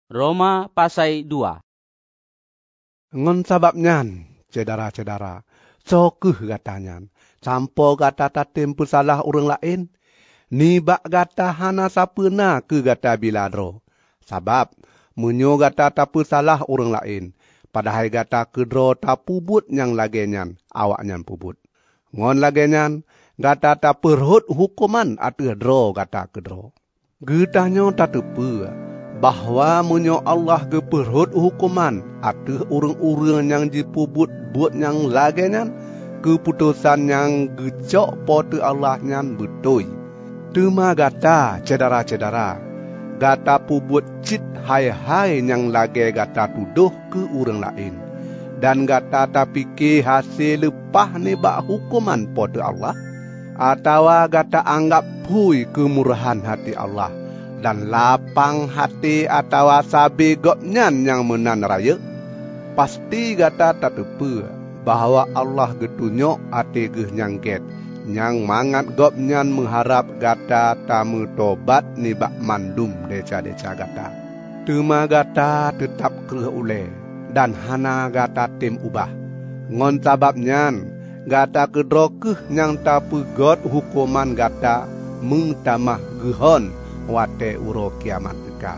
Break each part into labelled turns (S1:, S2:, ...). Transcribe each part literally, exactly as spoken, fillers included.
S1: Roma pasai dua.
S2: Ngon sababnyan, cedara-cedara, sokuh gatanyan, campo gata tatim pesalah orang lain, nibak gata hana sapena ke gata biladro. Sabab, menyo gata tapu salah orang lain, padahal gata kedro tapubut yang lagenyan, awaknyan pubut. Ngon lagenyan, gata taperhut hukuman atuh dro gata kedro. Getanyo tatepe, bahwa menyo Allah geperhut hukuman atuh urang-urang yang dipubut buat yang lagenyan, keputusan yang gecok pote Allah nyan betul. Tuma gata cedara-cedara, gata pubut cit hai-hai yang lage gata tuduh ke urang lain. Dan gata tapike hasil lepah nebak hukuman pote Allah. Atau gata anggap pui kemurahan hati Allah. Dan lapang hati atau sabi gopnyan yang menan raya. Pasti gata tatepe bahwa Allah getunyok hati geh nyangket. Yang mangat gopnyan mengharap gata tamu tobat nibak mandum deca-deca gata. Tuma gata tetap kereh ule dan hana gata tim ubah. Ngon sababnyan gata kedrokeh yang tapegot hukuman gata mengtamah gehon wate uro kiamat tekal.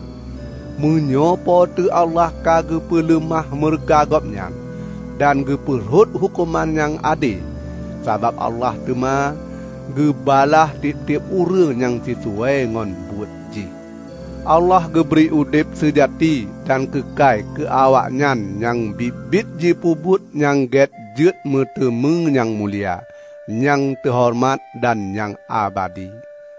S2: Menyopo tu Allah kage pelemah mergagopnyan dan geperhut hukuman yang adil. Sabab Allah tema gebalah tiap-tiap urang yang sesuai ngon buat ji. Allah geberi udip sejati dan kekai ke awaknyan yang bibit ji pubut yang get jet metemeng yang mulia, yang terhormat dan yang abadi.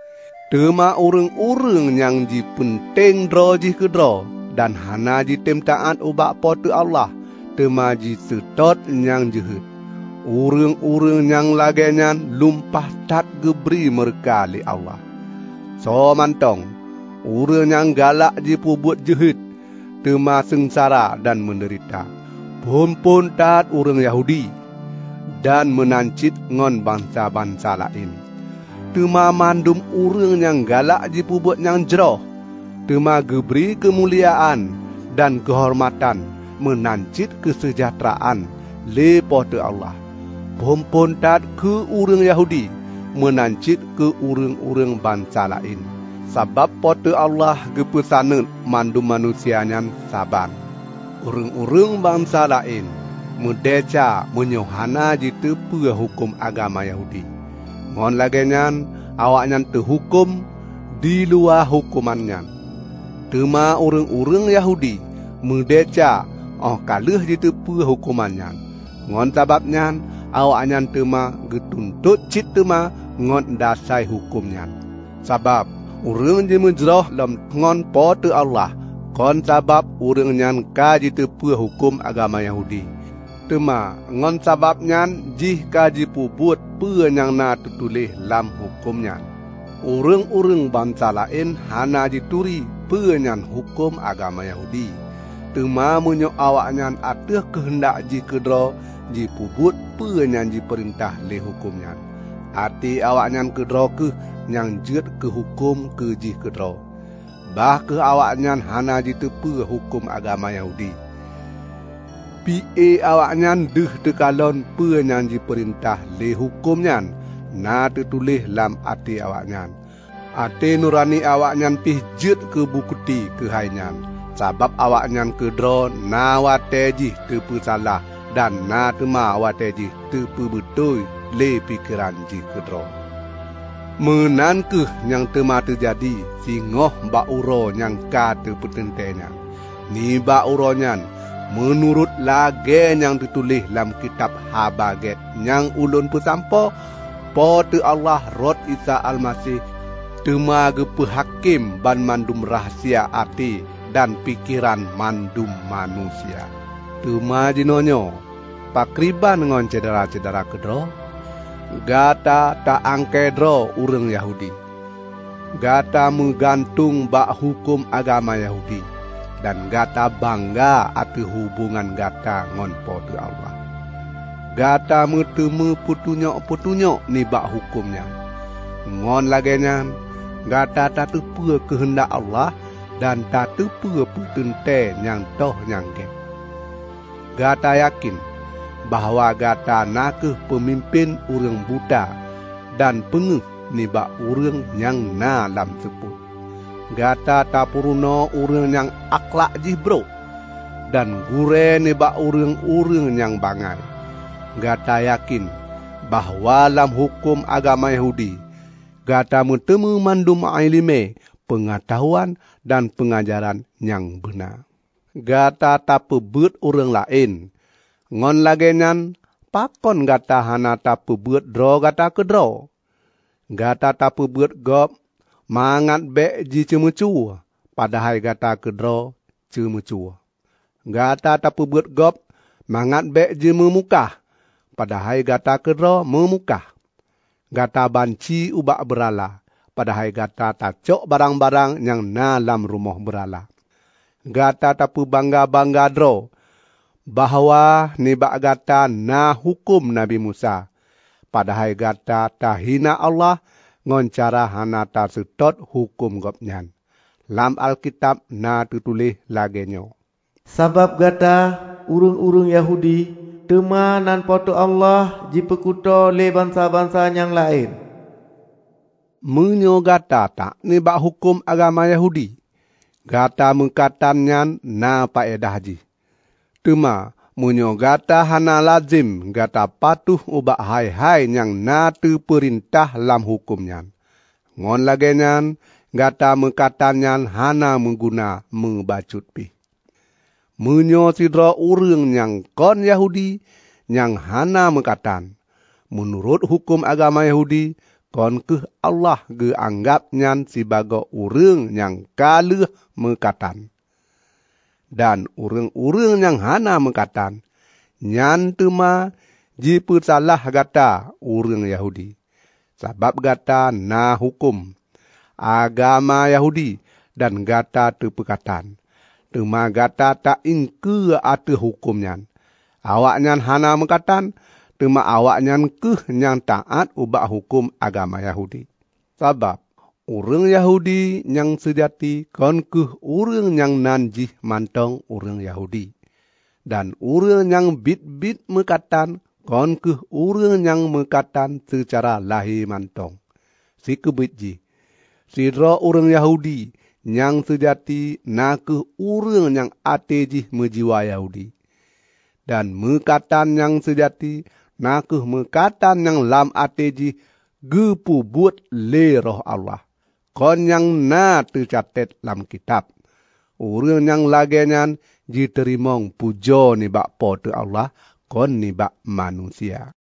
S2: Tema urang-urang yang ji penting dro ji kedro dan hana ji temtaan ubak pote Allah, tema ji setot yang jehet. Urang-urang yang lagenyan lumpah tat geberi merkali Allah. So mantong, urang yang galak ji pubut jehet, tema sengsara dan menderita. Pun-pun tat urang Yahudi dan menancit ngon bangsa-bangsa lain. Tema mandum urang yang galak ji pubut yang jeroh, tema geberi kemuliaan dan kehormatan, menancit kesejahteraan lepote Allah. Pun-pun tat ke urang Yahudi, menancit ke urang-urang bangsa lain. Sabab pote Allah gepesanet mandum manusianyan saban. Urang-urang bangsa lain mendeca menyohana jitu pua hukum agama Yahudi. Ngon lagenyan awaknyan terhukum di luar hukumannya. Tema urang-urang Yahudi mendeca oh kalih jitu pua hukumannya. Ngon sababnya awaknyan tema getuntut cit tema ngon dasai hukumnya. Sabab urang je menjeroh lam ngon pote Allah, kon sabab urang nyan kaji tepu hukum agama Yahudi. Tema ngon sababnya jih kaji pubut pe yang na tertulis lam hukumnya. Urang-urang bangsa lain hana dituri pe yang hukum agama Yahudi. Tema menyo awaknyan atuh kehendak ji kedro ji pubut pe yang ji perintah le hukumnya. Ati awaknyan kedro ke yang jet ke hukum ke ji kedro. Bah ke awaknyan hana ditepu hukum agama Yahudi. Pi awaknyan deh tekalon pe yang diperintah le hukumnya, na tertulis lam ati awaknyan. Ati nurani awaknyan pih jet ke bukuti ke hainyan. Sabab awaknyan kedro na wate ji tepu salah dan na tema wate ji tepu betul le pikiran ji kedro. Menankeh yang tema terjadi singoh ba uro yang ka terpetentenya. Ni ba uronyan menurut lage yang ditulis dalam kitab Habaget yang ulun pesampo pote Allah rod Isa Al-Masih tema gepe hakim ban mandum rahasia ati dan pikiran mandum manusia. Tema jinonyo pakriban ngon cedera-cedera kedro. Gata tak angkedro urang Yahudi. Gata menggantung bak hukum agama Yahudi. Dan gata bangga ati hubungan gata ngon pote Allah. Gata metemu putunyok-putunyok ni bak hukumnya. Ngon lagenya gata tak tepu kehendak Allah dan tak tepa petente yang toh nyangke. Gata yakin bahawa gata nakeh pemimpin urang buta dan pengeh nibak urang yang na lam seput. Gata tak puruna urang yang akhlak jibro dan gure nibak urang-urang yang bangai. Gata yakin bahawa dalam hukum agama Yahudi, gata bertemu mandum ilme, pengetahuan dan pengajaran yang benar. Gata tak pebut orang lain. Ngon lagenyan, pakon gata hana tak pebut dro gata ke dro. Gata tak pebut gop, mangat be ji cemucu, padahal gata ke dro cemucu. Gata tak pebut gop, mangat be ji memukah, padahal gata ke dro memukah. Gata banci ubak berala, padahal gata tak cok barang-barang yang na dalam rumah berala. Gata tak bangga-bangga dro, bahawa nibak gata na hukum Nabi Musa, padahal gata tak hina Allah ngon cara hana tak setot hukum gopnyan. Lam Alkitab na tutulis lagenyo.
S3: Sabab gata urung-urung Yahudi tema nan poto Allah jipekuto le bangsa-bangsa yang lain.
S2: Menyo gata tak nibak hukum agama Yahudi, gata mengkatannya na paedah ji. Tema menyo gata hana lazim gata patuh ubak hai-hai yang na tu perintah lam hukumnya. Ngon lagenyan gata mengkatannya hana mengguna membacut pi. Menyo sidra urang yang kon Yahudi yang hana mengkatan. Menurut hukum agama Yahudi, kon ke Allah ge anggapnya sebagai urang yang kaleh mengkatan. Dan urang-urang yang hana mengkatan, nyan tema jipu salah gata urang Yahudi. Sabab gata na hukum agama Yahudi dan gata tepekatan. Tema gata tak ingke ate hukumnya. Awaknya hana mengkatan, tema awaknya keh yang taat ubak hukum agama Yahudi. Sabab urang Yahudi yang sejati kon keh urang yang nanjih mantong urang Yahudi. Dan urang yang bit-bit mengkatan kon keh urang yang mengkatan secara lahir mantong. Si kebitji, sidra urang Yahudi yang sejati nak ke urang yang atejih mejiwa Yahudi. Dan mekatan yang sejati nak ke mekatan yang lam atejih gepu buat le roh Allah. Kon yang na tercatat lam kitab. Urang yang lagenyan diterimong pujo nibak pote Allah, kon nibak manusia.